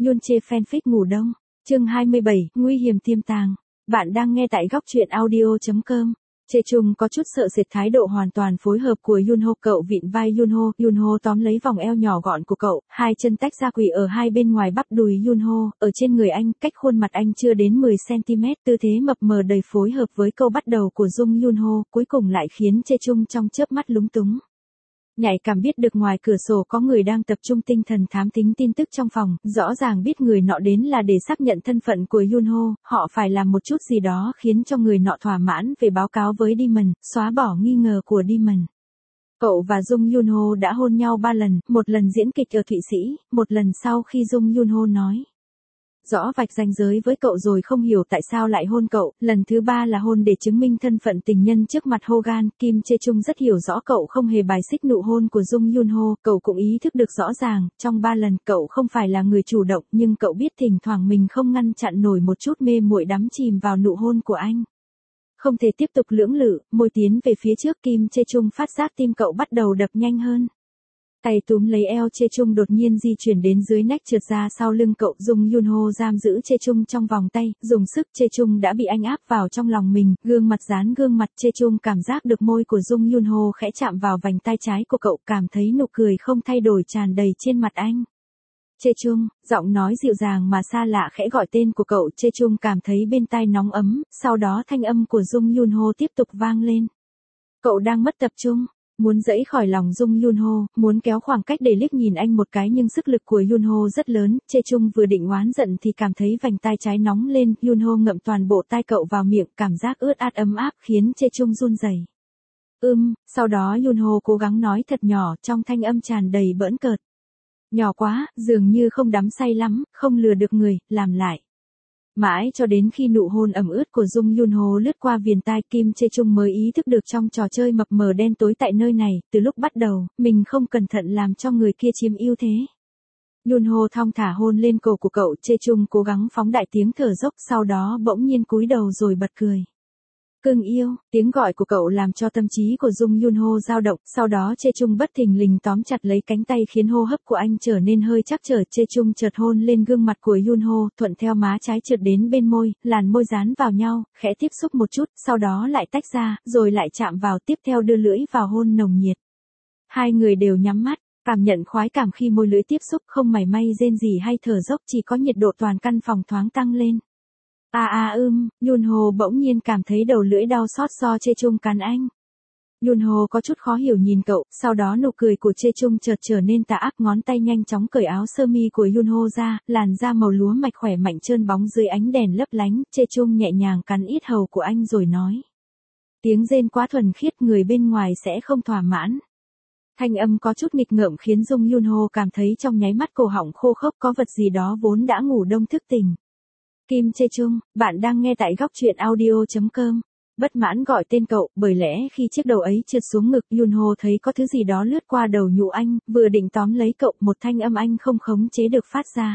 Yoon Chae fanfic ngủ đông. Chương 27, nguy hiểm tiềm tàng. Bạn đang nghe tại góc truyện audio.com. Chae Chung có chút sợ sệt thái độ hoàn toàn phối hợp của Yoonho, cậu vịn vai Yoonho tóm lấy vòng eo nhỏ gọn của cậu, hai chân tách ra quỳ ở hai bên ngoài bắp đùi Yoonho, ở trên người anh, cách khuôn mặt anh chưa đến 10 cm, tư thế mập mờ đầy phối hợp với câu bắt đầu của Jung Yoonho, cuối cùng lại khiến Chae Chung trong chớp mắt lúng túng. Nhạy cảm biết được ngoài cửa sổ có người đang tập trung tinh thần thám thính tin tức trong phòng, rõ ràng biết người nọ đến là để xác nhận thân phận của Yoonho, họ phải làm một chút gì đó khiến cho người nọ thỏa mãn về báo cáo với Demon, xóa bỏ nghi ngờ của Demon. Cậu và Jung Yoonho đã hôn nhau 3 lần, một lần diễn kịch ở Thụy Sĩ, một lần sau khi Jung Yoonho nói rõ vạch ranh giới với cậu rồi không hiểu tại sao lại hôn cậu, lần thứ 3 là hôn để chứng minh thân phận tình nhân trước mặt Hogan. Kim Chae Chung rất hiểu rõ cậu không hề bài xích nụ hôn của Jung Yoonho, cậu cũng ý thức được rõ ràng, trong 3 lần cậu không phải là người chủ động nhưng cậu biết thỉnh thoảng mình không ngăn chặn nổi một chút mê muội đắm chìm vào nụ hôn của anh. Không thể tiếp tục lưỡng lự, môi tiến về phía trước, Kim Chae Chung phát giác tim cậu bắt đầu đập nhanh hơn. Tay túm lấy eo Chae Chung đột nhiên di chuyển đến dưới nách trượt ra sau lưng cậu. Jung Yoonho giam giữ Chae Chung trong vòng tay, dùng sức. Chae Chung đã bị anh áp vào trong lòng mình, gương mặt dán gương mặt. Chae Chung cảm giác được môi của Jung Yoonho khẽ chạm vào vành tai trái của cậu, cảm thấy nụ cười không thay đổi tràn đầy trên mặt anh. Chae Chung, giọng nói dịu dàng mà xa lạ khẽ gọi tên của cậu. Chae Chung cảm thấy bên tai nóng ấm, sau đó thanh âm của Jung Yoonho tiếp tục vang lên. Cậu đang mất tập trung. Muốn giãy khỏi lòng Jung Yoonho, muốn kéo khoảng cách để liếc nhìn anh một cái nhưng sức lực của Yoonho rất lớn. Chae Chung vừa định oán giận thì cảm thấy vành tai trái nóng lên. Yoonho ngậm toàn bộ tai cậu vào miệng, cảm giác ướt át ấm áp khiến Chae Chung run rẩy. Sau đó Yoonho cố gắng nói thật nhỏ, trong thanh âm tràn đầy bỡn cợt. Nhỏ quá, dường như không đắm say lắm, không lừa được người, làm lại. Mãi cho đến khi nụ hôn ẩm ướt của Jung Yoonho lướt qua viền tai, Kim Chae Chung mới ý thức được trong trò chơi mập mờ đen tối tại nơi này, từ lúc bắt đầu, mình không cẩn thận làm cho người kia chiếm ưu thế. Yoonho thong thả hôn lên cổ của cậu. Chae Chung cố gắng phóng đại tiếng thở dốc, sau đó bỗng nhiên cúi đầu rồi bật cười. Cưng yêu, tiếng gọi của cậu làm cho tâm trí của Jung Yoonho dao động, sau đó Chae Chung bất thình lình tóm chặt lấy cánh tay khiến hô hấp của anh trở nên hơi trắc trở. Chae Chung chợt hôn lên gương mặt của Yoonho, thuận theo má trái trượt đến bên môi, làn môi dán vào nhau, khẽ tiếp xúc một chút, sau đó lại tách ra, rồi lại chạm vào, tiếp theo đưa lưỡi vào hôn nồng nhiệt. Hai người đều nhắm mắt, cảm nhận khoái cảm khi môi lưỡi tiếp xúc, không mảy may rên rỉ hay thở dốc, chỉ có nhiệt độ toàn căn phòng thoáng tăng lên. Yoonho bỗng nhiên cảm thấy đầu lưỡi đau xót do Chae Chung cắn anh. Yoonho có chút khó hiểu nhìn cậu, sau đó nụ cười của Chae Chung chợt trở nên tà ác, ngón tay nhanh chóng cởi áo sơ mi của Yoonho ra, làn da màu lúa mạch khỏe mạnh trơn bóng dưới ánh đèn lấp lánh. Chae Chung nhẹ nhàng cắn yết hầu của anh rồi nói. Tiếng rên quá thuần khiết, người bên ngoài sẽ không thỏa mãn. Thanh âm có chút nghịch ngợm khiến Jung Yoonho cảm thấy trong nháy mắt cổ họng khô khốc, có vật gì đó vốn đã ngủ đông thức tỉnh. Kim Chae Chung, bạn đang nghe tại góc truyện audio.com. Bất mãn gọi tên cậu, bởi lẽ khi chiếc đầu ấy trượt xuống ngực, Yoonho thấy có thứ gì đó lướt qua đầu nhũ anh, vừa định tóm lấy cậu, một thanh âm anh không khống chế được phát ra.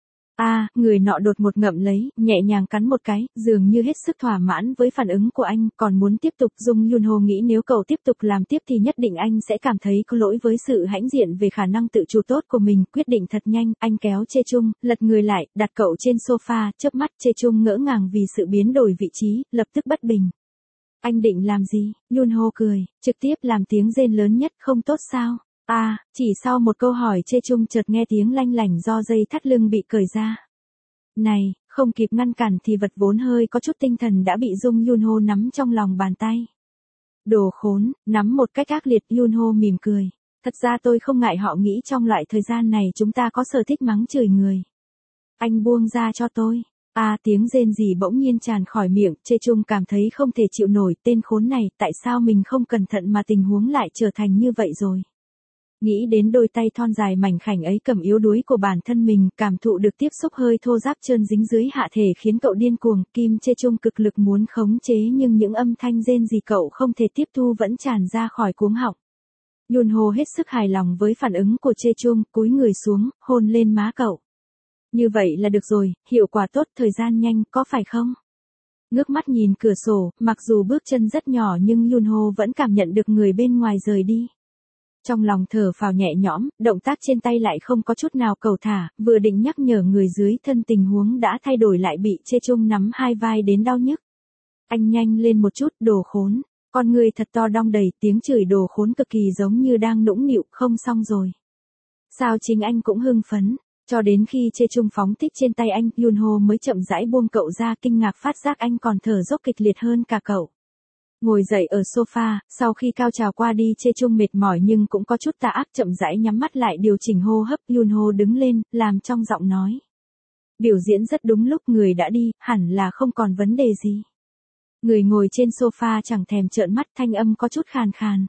Người nọ đột ngột ngậm lấy, nhẹ nhàng cắn một cái, dường như hết sức thỏa mãn với phản ứng của anh, còn muốn tiếp tục. Jung Yoonho nghĩ nếu cậu tiếp tục làm tiếp thì nhất định anh sẽ cảm thấy có lỗi với sự hãnh diện về khả năng tự chủ tốt của mình, quyết định thật nhanh, anh kéo Chae Chung, lật người lại, đặt cậu trên sofa, chớp mắt. Chae Chung ngỡ ngàng vì sự biến đổi vị trí, lập tức bất bình. Anh định làm gì? Yoonho cười, trực tiếp làm tiếng rên lớn nhất, không tốt sao? Chỉ sau một câu hỏi Chae Chung chợt nghe tiếng lanh lảnh do dây thắt lưng bị cởi ra. Này, không kịp ngăn cản thì vật vốn hơi có chút tinh thần đã bị Jung Yoonho nắm trong lòng bàn tay. Đồ khốn, nắm một cách ác liệt. Yoonho mỉm cười. Thật ra tôi không ngại họ nghĩ trong loại thời gian này chúng ta có sở thích mắng chửi người. Anh buông ra cho tôi. Tiếng rên rỉ bỗng nhiên tràn khỏi miệng. Chae Chung cảm thấy không thể chịu nổi, tên khốn này, tại sao mình không cẩn thận mà tình huống lại trở thành như vậy rồi. Nghĩ đến đôi tay thon dài mảnh khảnh ấy cầm yếu đuối của bản thân mình, cảm thụ được tiếp xúc hơi thô ráp trơn dính dưới hạ thể khiến cậu điên cuồng. Kim Chae Chung cực lực muốn khống chế nhưng những âm thanh rên rỉ cậu không thể tiếp thu vẫn tràn ra khỏi cuống họng. Yoonho hết sức hài lòng với phản ứng của Chae Chung, cúi người xuống, hôn lên má cậu. Như vậy là được rồi, hiệu quả tốt, thời gian nhanh, có phải không? Ngước mắt nhìn cửa sổ, mặc dù bước chân rất nhỏ nhưng Yoonho vẫn cảm nhận được người bên ngoài rời đi. Trong lòng thở phào nhẹ nhõm, động tác trên tay lại không có chút nào cầu thả, vừa định nhắc nhở người dưới thân tình huống đã thay đổi lại bị Chê Chung nắm hai vai đến đau nhức. Anh nhanh lên một chút, đồ khốn. Con người thật to đong đầy, tiếng chửi đồ khốn cực kỳ giống như đang nũng nịu, không xong rồi. Sao chính anh cũng hưng phấn, cho đến khi Chê Chung phóng thích trên tay anh, Yunho mới chậm rãi buông cậu ra, kinh ngạc phát giác anh còn thở dốc kịch liệt hơn cả cậu. Ngồi dậy ở sofa, sau khi cao trào qua đi Chê Chung mệt mỏi nhưng cũng có chút tà ác, chậm rãi nhắm mắt lại điều chỉnh hô hấp. Yunho đứng lên, làm trong giọng nói. Biểu diễn rất đúng lúc, người đã đi, hẳn là không còn vấn đề gì. Người ngồi trên sofa chẳng thèm trợn mắt, thanh âm có chút khàn khàn.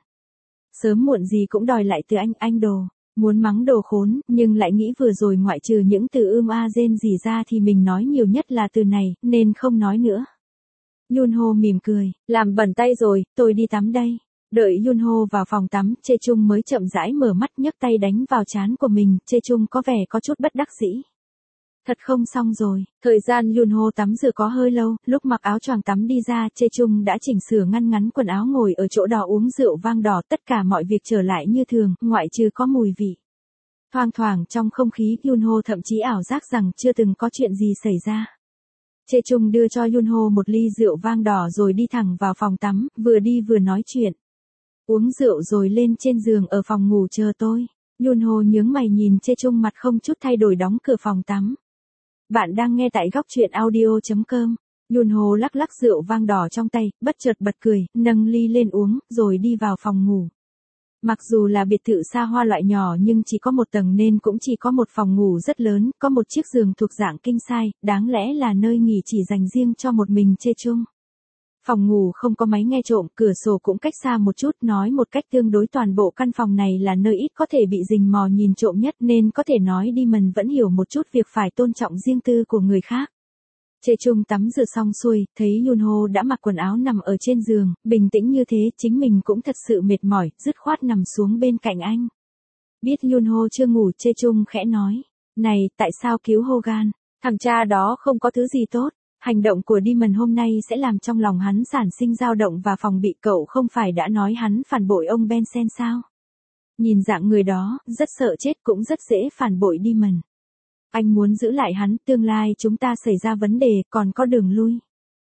Sớm muộn gì cũng đòi lại từ anh đồ. Muốn mắng đồ khốn, nhưng lại nghĩ vừa rồi ngoại trừ những từ rên rỉ ra thì mình nói nhiều nhất là từ này, nên không nói nữa. Yunho mỉm cười, làm bẩn tay rồi, tôi đi tắm đây. Đợi Yunho vào phòng tắm, Chê Chung mới chậm rãi mở mắt, nhấc tay đánh vào trán của mình. Chê Chung có vẻ có chút bất đắc dĩ. Thật không xong rồi, thời gian Yunho tắm rửa có hơi lâu, lúc mặc áo choàng tắm đi ra, Chê Chung đã chỉnh sửa ngăn ngắn quần áo ngồi ở chỗ đỏ uống rượu vang đỏ, tất cả mọi việc trở lại như thường, ngoại trừ có mùi vị. Thoang thoảng trong không khí, Yunho thậm chí ảo giác rằng chưa từng có chuyện gì xảy ra. Chê Chung đưa cho Yunho một ly rượu vang đỏ rồi đi thẳng vào phòng tắm, vừa đi vừa nói chuyện. Uống rượu rồi lên trên giường ở phòng ngủ chờ tôi. Yunho nhướng mày nhìn Chê Chung mặt không chút thay đổi đóng cửa phòng tắm. Bạn đang nghe tại góc truyện audio.com. Yunho lắc lắc rượu vang đỏ trong tay, bất chợt bật cười, nâng ly lên uống, rồi đi vào phòng ngủ. Mặc dù là biệt thự xa hoa loại nhỏ nhưng chỉ có một tầng nên cũng chỉ có một phòng ngủ rất lớn, có một chiếc giường thuộc dạng king size, đáng lẽ là nơi nghỉ chỉ dành riêng cho một mình Chê Chung. Phòng ngủ không có máy nghe trộm, cửa sổ cũng cách xa một chút, nói một cách tương đối toàn bộ căn phòng này là nơi ít có thể bị rình mò nhìn trộm nhất, nên có thể nói Demon vẫn hiểu một chút việc phải tôn trọng riêng tư của người khác. Chê Chung tắm rửa xong xuôi, thấy Yunho đã mặc quần áo nằm ở trên giường, bình tĩnh như thế, chính mình cũng thật sự mệt mỏi, dứt khoát nằm xuống bên cạnh anh. Biết Yunho chưa ngủ, Chê Chung khẽ nói, này, tại sao cứu Hogan? Thằng cha đó không có thứ gì tốt. Hành động của Demon hôm nay sẽ làm trong lòng hắn sản sinh dao động và phòng bị, cậu không phải đã nói hắn phản bội ông Benson sao? Nhìn dạng người đó, rất sợ chết cũng rất dễ phản bội Demon. Anh muốn giữ lại hắn, tương lai chúng ta xảy ra vấn đề, còn có đường lui.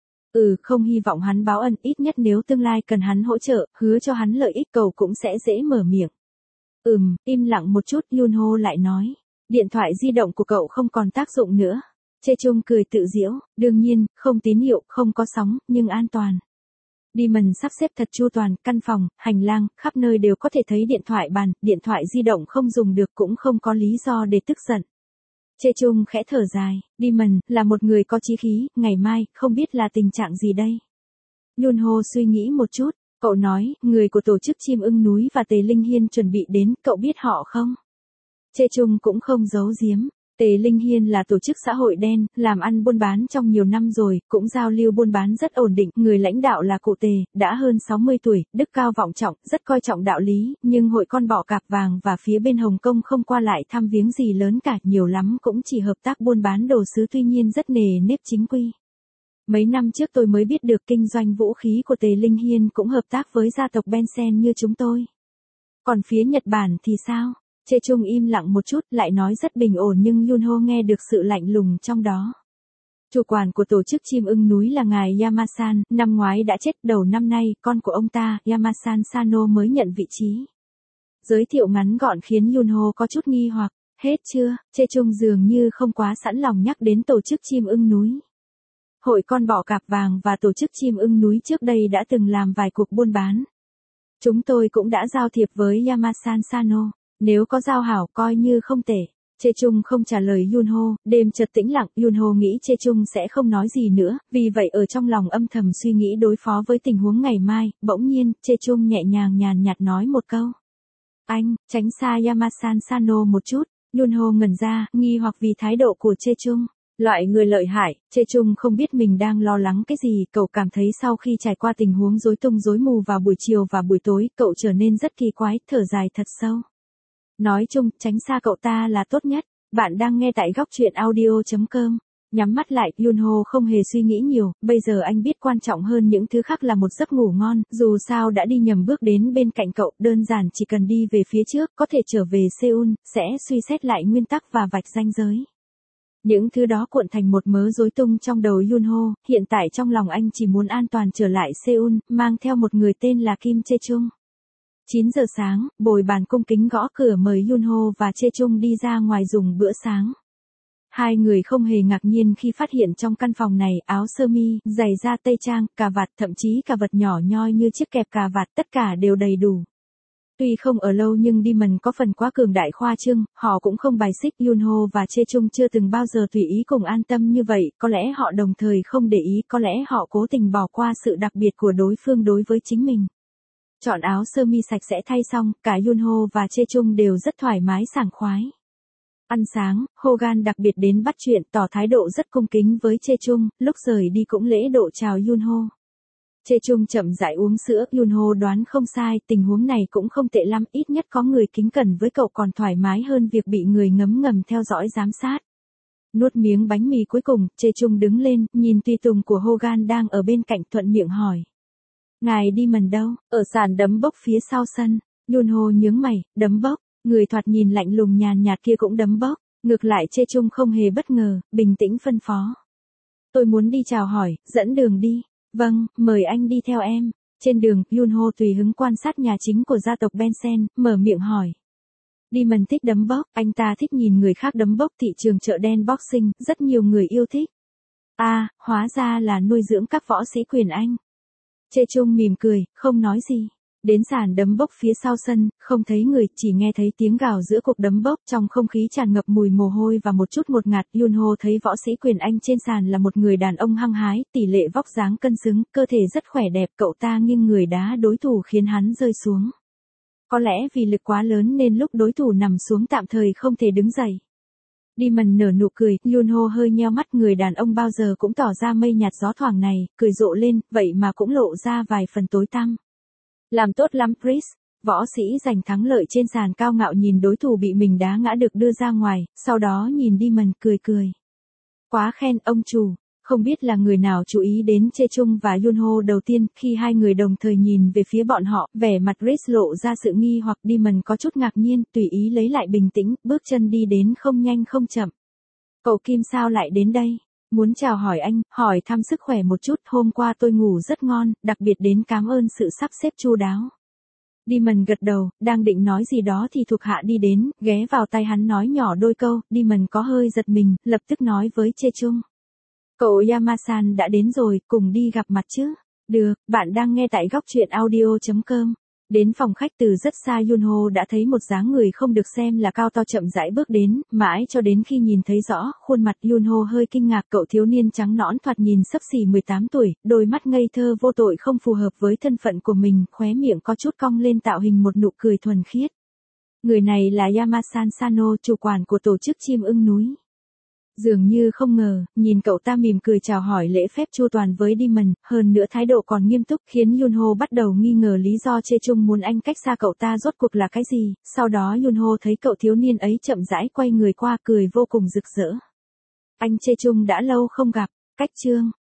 Không hy vọng hắn báo ân, ít nhất nếu tương lai cần hắn hỗ trợ, hứa cho hắn lợi ích, cậu cũng sẽ dễ mở miệng. Im lặng một chút, Yunho lại nói. Điện thoại di động của cậu không còn tác dụng nữa. Chê Chung cười tự giễu, đương nhiên, không tín hiệu, không có sóng, nhưng an toàn. Demon sắp xếp thật chu toàn, căn phòng, hành lang, khắp nơi đều có thể thấy điện thoại bàn, điện thoại di động không dùng được cũng không có lý do để tức giận. Chê Chung khẽ thở dài, Demon là một người có chí khí, ngày mai, không biết là tình trạng gì đây. Yunho suy nghĩ một chút, cậu nói, người của tổ chức Chim Ưng Núi và Tề Linh Hiên chuẩn bị đến, cậu biết họ không? Chê Chung cũng không giấu giếm. Tề Linh Hiên là tổ chức xã hội đen, làm ăn buôn bán trong nhiều năm rồi, cũng giao lưu buôn bán rất ổn định, người lãnh đạo là cụ Tề, đã hơn 60 tuổi, đức cao vọng trọng, rất coi trọng đạo lý, nhưng hội con bọ cạp vàng và phía bên Hồng Kông không qua lại thăm viếng gì lớn cả, nhiều lắm cũng chỉ hợp tác buôn bán đồ sứ, tuy nhiên rất nề nếp chính quy. Mấy năm trước tôi mới biết được kinh doanh vũ khí của Tề Linh Hiên cũng hợp tác với gia tộc Benson như chúng tôi. Còn phía Nhật Bản thì sao? Chê Chung im lặng một chút, lại nói rất bình ổn nhưng Yunho nghe được sự lạnh lùng trong đó. Chủ quản của tổ chức Chim Ưng Núi là ngài Yamasan, năm ngoái đã chết, đầu năm nay, con của ông ta, Yamasan Sano mới nhận vị trí. Giới thiệu ngắn gọn khiến Yunho có chút nghi hoặc, hết chưa? Chê Chung dường như không quá sẵn lòng nhắc đến tổ chức Chim Ưng Núi. Hội con bọ cạp vàng và tổ chức Chim Ưng Núi trước đây đã từng làm vài cuộc buôn bán. Chúng tôi cũng đã giao thiệp với Yamasan Sano. Nếu có giao hảo coi như không tệ. Chê Chung không trả lời Yunho, đêm chợt tĩnh lặng, Yunho nghĩ Chê Chung sẽ không nói gì nữa, vì vậy ở trong lòng âm thầm suy nghĩ đối phó với tình huống ngày mai, bỗng nhiên, Chê Chung nhẹ nhàng nhàn nhạt nói một câu. Anh, tránh xa Yamasan Sano một chút. Yunho ngẩn ra, nghi hoặc vì thái độ của Chê Chung. Loại người lợi hại, Chê Chung không biết mình đang lo lắng cái gì, cậu cảm thấy sau khi trải qua tình huống rối tung rối mù vào buổi chiều và buổi tối, cậu trở nên rất kỳ quái, thở dài thật sâu. Nói chung, tránh xa cậu ta là tốt nhất. Bạn đang nghe tại góc truyện audio.com. Nhắm mắt lại, Yunho không hề suy nghĩ nhiều, bây giờ anh biết quan trọng hơn những thứ khác là một giấc ngủ ngon, dù sao đã đi nhầm bước đến bên cạnh cậu, đơn giản chỉ cần đi về phía trước, có thể trở về Seoul, sẽ suy xét lại nguyên tắc và vạch ranh giới. Những thứ đó cuộn thành một mớ rối tung trong đầu Yunho, hiện tại trong lòng anh chỉ muốn an toàn trở lại Seoul, mang theo một người tên là Kim Chae-chung. 9 giờ sáng, bồi bàn cung kính gõ cửa mời Yunho và Chae-chung đi ra ngoài dùng bữa sáng. Hai người không hề ngạc nhiên khi phát hiện trong căn phòng này áo sơ mi, giày da tây trang, cà vạt, thậm chí cả vật nhỏ nhoi như chiếc kẹp cà vạt tất cả đều đầy đủ. Tuy không ở lâu nhưng Demon có phần quá cường đại khoa trương, họ cũng không bài xích. Yunho và Chae-chung chưa từng bao giờ tùy ý cùng an tâm như vậy, có lẽ họ đồng thời không để ý, có lẽ họ cố tình bỏ qua sự đặc biệt của đối phương đối với chính mình. Chọn áo sơ mi sạch sẽ thay xong, cả Yunho và Chae-chung đều rất thoải mái sảng khoái. Ăn sáng, Hogan đặc biệt đến bắt chuyện, tỏ thái độ rất cung kính với Chae-chung, lúc rời đi cũng lễ độ chào Yunho. Chae-chung chậm rãi uống sữa, Yunho đoán không sai, tình huống này cũng không tệ lắm, ít nhất có người kính cẩn với cậu còn thoải mái hơn việc bị người ngấm ngầm theo dõi giám sát. Nuốt miếng bánh mì cuối cùng, Chae-chung đứng lên, nhìn tùy tùng của Hogan đang ở bên cạnh thuận miệng hỏi. Ngài Demon đâu? Ở sàn đấm bốc phía sau sân. Yunho nhướng mày, đấm bốc. Người thoạt nhìn lạnh lùng nhàn nhạt kia cũng đấm bốc. Ngược lại Chae-chung không hề bất ngờ, bình tĩnh phân phó. Tôi muốn đi chào hỏi, dẫn đường đi. Vâng, mời anh đi theo em. Trên đường, Yunho tùy hứng quan sát nhà chính của gia tộc Bensen, mở miệng hỏi. Demon thích đấm bốc, anh ta thích nhìn người khác đấm bốc. Thị trường chợ đen boxing, rất nhiều người yêu thích. Hóa ra là nuôi dưỡng các võ sĩ quyền Anh. Chae-chung mỉm cười, không nói gì. Đến sàn đấm bốc phía sau sân, không thấy người, chỉ nghe thấy tiếng gào giữa cuộc đấm bốc, trong không khí tràn ngập mùi mồ hôi và một chút ngột ngạt. Yunho thấy võ sĩ quyền Anh trên sàn là một người đàn ông hăng hái, tỷ lệ vóc dáng cân xứng, cơ thể rất khỏe đẹp, cậu ta nghiêng người đá đối thủ khiến hắn rơi xuống. Có lẽ vì lực quá lớn nên lúc đối thủ nằm xuống tạm thời không thể đứng dậy. Demon nở nụ cười, Yunho hơi nheo mắt, người đàn ông bao giờ cũng tỏ ra mây nhạt gió thoảng này, cười rộ lên, vậy mà cũng lộ ra vài phần tối tăm. Làm tốt lắm Chris, võ sĩ giành thắng lợi trên sàn cao ngạo nhìn đối thủ bị mình đá ngã được đưa ra ngoài, sau đó nhìn Demon cười cười. Quá khen ông chủ, không biết là người nào chú ý đến Chae-chung và Yunho đầu tiên, khi hai người đồng thời nhìn về phía bọn họ, vẻ mặt Chris lộ ra sự nghi hoặc. Demon có chút ngạc nhiên, tùy ý lấy lại bình tĩnh, bước chân đi đến không nhanh không chậm. Cậu Kim sao lại đến đây? Muốn chào hỏi anh, hỏi thăm sức khỏe một chút, hôm qua tôi ngủ rất ngon, đặc biệt đến cảm ơn sự sắp xếp chu đáo. Demon gật đầu, đang định nói gì đó thì thuộc hạ đi đến, ghé vào tai hắn nói nhỏ đôi câu. Demon có hơi giật mình, lập tức nói với Chae-chung. Cậu Yamasan đã đến rồi, cùng đi gặp mặt chứ? Được, bạn đang nghe tại góc truyện audio.com. Đến phòng khách từ rất xa, Yunho đã thấy một dáng người không được xem là cao to chậm rãi bước đến, mãi cho đến khi nhìn thấy rõ khuôn mặt Yunho hơi kinh ngạc. Cậu thiếu niên trắng nõn thoạt nhìn xấp xỉ 18 tuổi, đôi mắt ngây thơ vô tội không phù hợp với thân phận của mình, khóe miệng có chút cong lên tạo hình một nụ cười thuần khiết. Người này là Yamasan Sano, chủ quản của tổ chức chim ưng núi. Dường như không ngờ, nhìn cậu ta mỉm cười chào hỏi lễ phép chu toàn với Demon, hơn nữa thái độ còn nghiêm túc, khiến Yunho bắt đầu nghi ngờ lý do Chae-chung muốn anh cách xa cậu ta rốt cuộc là cái gì. Sau đó Yunho thấy cậu thiếu niên ấy chậm rãi quay người qua, cười vô cùng rực rỡ. Anh Chae-chung đã lâu không gặp, cách chương.